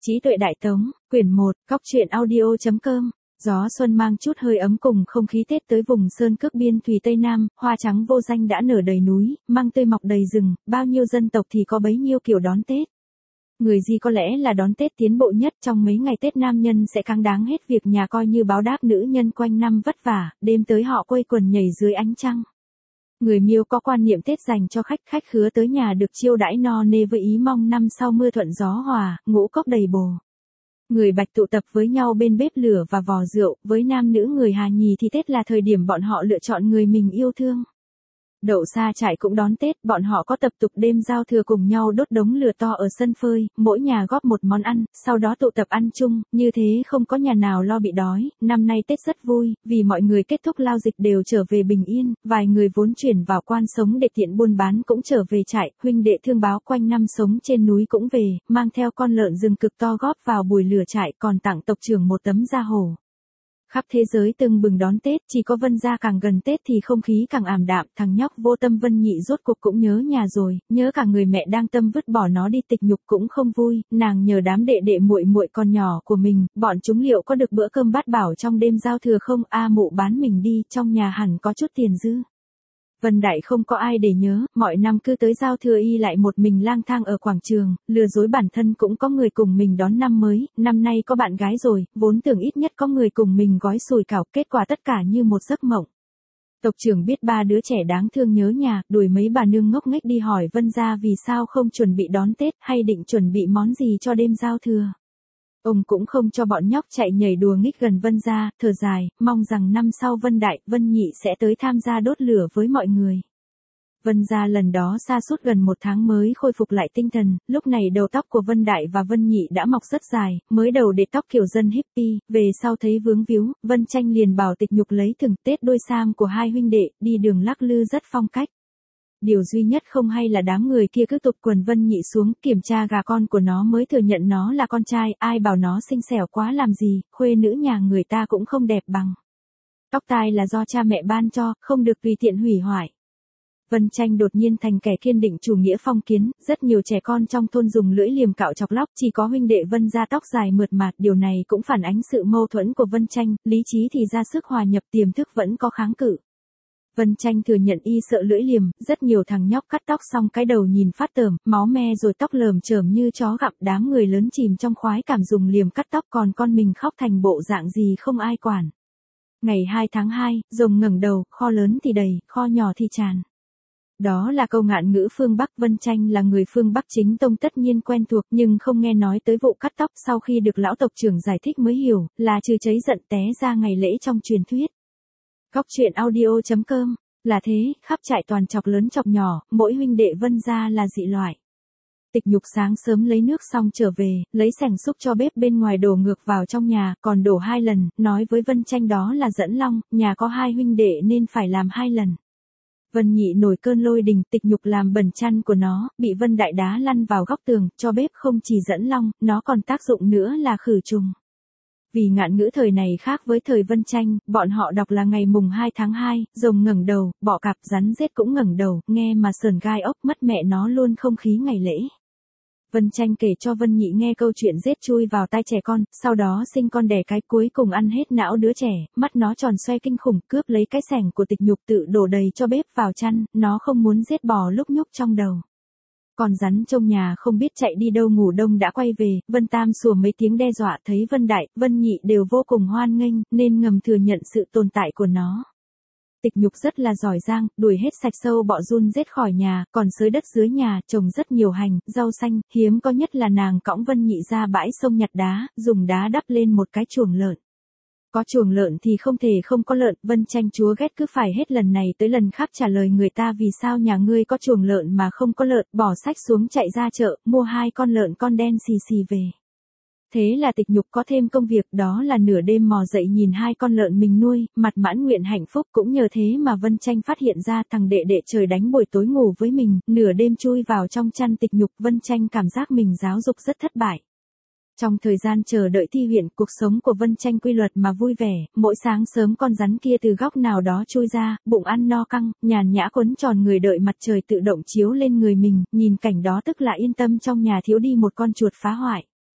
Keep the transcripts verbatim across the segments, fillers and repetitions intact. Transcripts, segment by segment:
Trí tuệ đại tống, quyển một, cóc truyện audio.com. Gió xuân mang chút hơi ấm cùng không khí Tết tới vùng sơn cước biên thùy Tây Nam, hoa trắng vô danh đã nở đầy núi, măng tươi mọc đầy rừng, bao nhiêu dân tộc thì có bấy nhiêu kiểu đón Tết. Người Di có lẽ là đón Tết tiến bộ nhất, trong mấy ngày Tết nam nhân sẽ cáng đáng hết việc nhà coi như báo đáp nữ nhân quanh năm vất vả, đêm tới họ quây quần nhảy dưới ánh trăng. Người Miêu có quan niệm Tết dành cho khách, khách khứa tới nhà được chiêu đãi no nê với ý mong năm sau mưa thuận gió hòa, ngũ cốc đầy bồ. Người Bạch tụ tập với nhau bên bếp lửa và vò rượu, với nam nữ người Hà Nhì thì Tết là thời điểm bọn họ lựa chọn người mình yêu thương. Đậu Sa Trại cũng đón Tết, bọn họ có tập tục đêm giao thừa cùng nhau đốt đống lửa to ở sân phơi, mỗi nhà góp một món ăn, sau đó tụ tập ăn chung, như thế không có nhà nào lo bị đói. Năm nay Tết rất vui, vì mọi người kết thúc lao dịch đều trở về bình yên, vài người vốn chuyển vào quan sống để tiện buôn bán cũng trở về trại, huynh đệ thương báo quanh năm sống trên núi cũng về, mang theo con lợn rừng cực to góp vào bùi lửa trại, còn tặng tộc trưởng một tấm da hổ. Khắp thế giới tưng bừng đón Tết, chỉ có Vân gia càng gần Tết thì không khí càng ảm đạm, thằng nhóc vô tâm Vân Nhị rốt cuộc cũng nhớ nhà rồi, nhớ cả người mẹ đang tâm vứt bỏ nó đi tịch nhục cũng không vui, nàng nhờ đám đệ đệ muội muội con nhỏ của mình, bọn chúng liệu có được bữa cơm bát bảo trong đêm giao thừa không? A mụ bán mình đi, trong nhà hẳn có chút tiền dư. Vân Đại không có ai để nhớ, mọi năm cứ tới giao thừa y lại một mình lang thang ở quảng trường, lừa dối bản thân cũng có người cùng mình đón năm mới, năm nay có bạn gái rồi, vốn tưởng ít nhất có người cùng mình gói sùi cảo, kết quả tất cả như một giấc mộng. Tộc trưởng biết ba đứa trẻ đáng thương nhớ nhà, đuổi mấy bà nương ngốc nghếch đi hỏi Vân gia vì sao không chuẩn bị đón Tết, hay định chuẩn bị món gì cho đêm giao thừa. Ông cũng không cho bọn nhóc chạy nhảy đùa nghích gần Vân gia, thở dài, mong rằng năm sau Vân Đại, Vân Nhị sẽ tới tham gia đốt lửa với mọi người. Vân gia lần đó sa sút gần một tháng mới khôi phục lại tinh thần, lúc này đầu tóc của Vân Đại và Vân Nhị đã mọc rất dài, mới đầu để tóc kiểu dân hippie, về sau thấy vướng víu, Vân Tranh liền bảo Tịch Nhục lấy thừng Tết đôi sam của hai huynh đệ, đi đường lắc lư rất phong cách. Điều duy nhất không hay là đám người kia cứ tụt quần Vân Nhị xuống, kiểm tra gà con của nó mới thừa nhận nó là con trai, ai bảo nó xinh xẻo quá làm gì, khuê nữ nhà người ta cũng không đẹp bằng. Tóc tai là do cha mẹ ban cho, không được tùy tiện hủy hoại. Vân Tranh đột nhiên thành kẻ kiên định chủ nghĩa phong kiến, rất nhiều trẻ con trong thôn dùng lưỡi liềm cạo chọc lóc, chỉ có huynh đệ Vân gia tóc dài mượt mà, điều này cũng phản ánh sự mâu thuẫn của Vân Tranh, lý trí thì ra sức hòa nhập, tiềm thức vẫn có kháng cự. Vân Tranh thừa nhận y sợ lưỡi liềm, rất nhiều thằng nhóc cắt tóc xong cái đầu nhìn phát tởm, máu me rồi tóc lởm chởm như chó gặm, đám người lớn chìm trong khoái cảm dùng liềm cắt tóc, còn con mình khóc thành bộ dạng gì không ai quản. Ngày hai tháng hai, rồng ngẩng đầu, kho lớn thì đầy, kho nhỏ thì tràn. Đó là câu ngạn ngữ phương Bắc. Vân Tranh là người phương Bắc chính tông tất nhiên quen thuộc, nhưng không nghe nói tới vụ cắt tóc, sau khi được lão tộc trưởng giải thích mới hiểu, là trừ cháy giận té ra ngày lễ trong truyền thuyết. Cóc truyện audio.com, là thế, khắp trại toàn chọc lớn chọc nhỏ, mỗi huynh đệ Vân gia là dị loại. Tịch Nhục sáng sớm lấy nước xong trở về, lấy xẻng xúc cho bếp bên ngoài đổ ngược vào trong nhà, còn đổ hai lần, nói với Vân Tranh đó là dẫn long, nhà có hai huynh đệ nên phải làm hai lần. Vân Nhị nổi cơn lôi đình, Tịch Nhục làm bẩn chăn của nó, bị Vân Đại đá lăn vào góc tường, cho bếp không chỉ dẫn long, nó còn tác dụng nữa là khử trùng. Vì ngạn ngữ thời này khác với thời Vân Tranh, bọn họ đọc là ngày mùng hai tháng hai, rồng ngẩng đầu, bọ cạp rắn rết cũng ngẩng đầu, nghe mà sờn gai ốc, mất mẹ nó luôn không khí ngày lễ. Vân Tranh kể cho Vân Nhị nghe câu chuyện rết chui vào tai trẻ con, sau đó sinh con đẻ cái, cuối cùng ăn hết não đứa trẻ, mắt nó tròn xoe kinh khủng, cướp lấy cái xẻng của Tịch Nhục tự đổ đầy cho bếp vào chăn, nó không muốn giết bò lúc nhúc trong đầu. Còn rắn trong nhà không biết chạy đi đâu ngủ đông đã quay về, Vân Tam sủa mấy tiếng đe dọa, thấy Vân Đại, Vân Nhị đều vô cùng hoan nghênh, nên ngầm thừa nhận sự tồn tại của nó. Tịch Nhục rất là giỏi giang, đuổi hết sạch sâu bọ giun rết khỏi nhà, còn xới đất dưới nhà, trồng rất nhiều hành, rau xanh, hiếm có nhất là nàng cõng Vân Nhị ra bãi sông nhặt đá, dùng đá đắp lên một cái chuồng lợn. Có chuồng lợn thì không thể không có lợn, Vân Tranh chúa ghét cứ phải hết lần này tới lần khác trả lời người ta vì sao nhà ngươi có chuồng lợn mà không có lợn, bỏ sách xuống chạy ra chợ, mua hai con lợn con đen xì xì về. Thế là Tịch Nhục có thêm công việc, đó là nửa đêm mò dậy nhìn hai con lợn mình nuôi, mặt mãn nguyện hạnh phúc, cũng nhờ thế mà Vân Tranh phát hiện ra thằng đệ đệ trời đánh buổi tối ngủ với mình, nửa đêm chui vào trong chăn Tịch Nhục, Vân Tranh cảm giác mình giáo dục rất thất bại. Trong thời gian chờ đợi thi huyện, cuộc sống của Vân Tranh quy luật mà vui vẻ, mỗi sáng sớm con rắn kia từ góc nào đó chui ra, bụng ăn no căng, nhàn nhã quấn tròn người đợi mặt trời tự động chiếu lên người mình, nhìn cảnh đó tức là yên tâm trong nhà thiếu đi một con chuột phá hoại.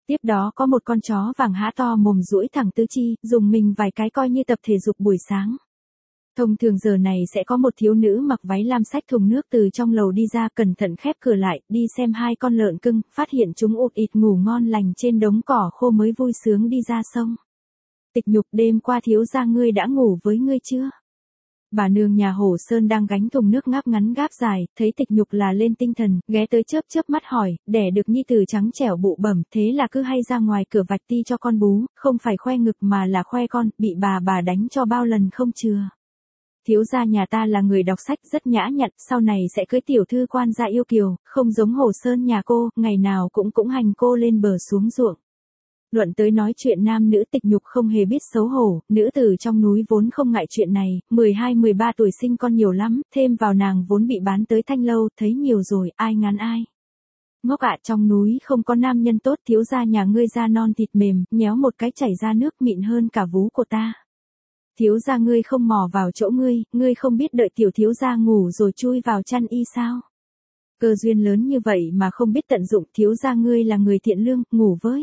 Tiếp đó có một con chó vàng há to mồm duỗi thẳng tứ chi, dùng mình vài cái coi như tập thể dục buổi sáng. Thông thường giờ này sẽ có một thiếu nữ mặc váy lam xách thùng nước từ trong lầu đi ra, cẩn thận khép cửa lại, đi xem hai con lợn cưng, phát hiện chúng ụt ịt ngủ ngon lành trên đống cỏ khô mới vui sướng đi ra sông. Tịch Nhục, đêm qua thiếu gia ngươi đã ngủ với ngươi chưa? Bà nương nhà Hổ Sơn đang gánh thùng nước ngáp ngắn gáp dài, thấy Tịch Nhục là lên tinh thần, ghé tới chớp chớp mắt hỏi, đẻ được nhi tử trắng trẻo bụ bẩm, thế là cứ hay ra ngoài cửa vạch ti cho con bú, không phải khoe ngực mà là khoe con, bị bà bà đánh cho bao lần không chừa. Thiếu gia nhà ta là người đọc sách rất nhã nhặn, sau này sẽ cưới tiểu thư quan gia yêu kiều, không giống Hổ Sơn nhà cô, ngày nào cũng cũng hành cô lên bờ xuống ruộng. Luận tới nói chuyện nam nữ, Tịch Nhục không hề biết xấu hổ, nữ tử trong núi vốn không ngại chuyện này, mười hai mười ba tuổi sinh con nhiều lắm, thêm vào nàng vốn bị bán tới Thanh Lâu, thấy nhiều rồi, ai ngán ai. Ngốc ạ, trong núi không có nam nhân tốt, thiếu gia nhà ngươi da non thịt mềm, nhéo một cái chảy ra nước mịn hơn cả vú của ta. Thiếu gia ngươi không mò vào chỗ ngươi, ngươi không biết đợi tiểu thiếu gia ngủ rồi chui vào chăn y sao? Cơ duyên lớn như vậy mà không biết tận dụng, thiếu gia ngươi là người thiện lương, ngủ với.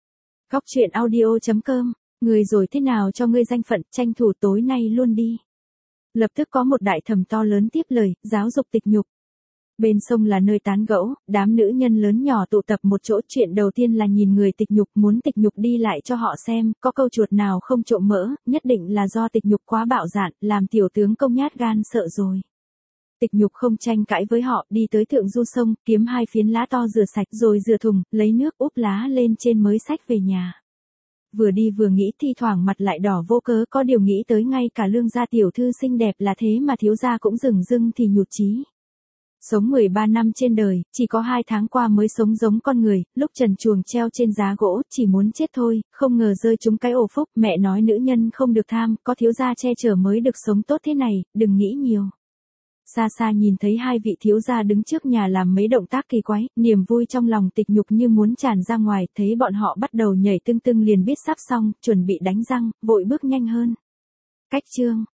Góc truyện audio chấm com, người rồi thế nào cho ngươi danh phận, tranh thủ tối nay luôn đi. Lập tức có một đại thẩm to lớn tiếp lời, giáo dục Tịch Nhục. Bên sông là nơi tán gẫu, đám nữ nhân lớn nhỏ tụ tập một chỗ, chuyện đầu tiên là nhìn người Tịch Nhục, muốn Tịch Nhục đi lại cho họ xem, có câu chuột nào không trộm mỡ, nhất định là do Tịch Nhục quá bạo dạn, làm tiểu tướng công nhát gan sợ rồi. Tịch Nhục không tranh cãi với họ, đi tới thượng du sông, kiếm hai phiến lá to rửa sạch rồi rửa thùng, lấy nước úp lá lên trên mới xách về nhà. Vừa đi vừa nghĩ, thi thoảng mặt lại đỏ vô cớ, có điều nghĩ tới ngay cả Lương gia tiểu thư xinh đẹp là thế mà thiếu gia cũng dửng dưng thì nhụt chí. Sống mười ba năm trên đời, chỉ có hai tháng qua mới sống giống con người, lúc trần truồng treo trên giá gỗ, chỉ muốn chết thôi, không ngờ rơi trúng cái ổ phúc, mẹ nói nữ nhân không được tham, có thiếu gia che chở mới được sống tốt thế này, đừng nghĩ nhiều. Xa xa nhìn thấy hai vị thiếu gia đứng trước nhà làm mấy động tác kỳ quái, niềm vui trong lòng Tịch Nhục như muốn tràn ra ngoài, thấy bọn họ bắt đầu nhảy tưng tưng liền biết sắp xong, chuẩn bị đánh răng, vội bước nhanh hơn. Cách chương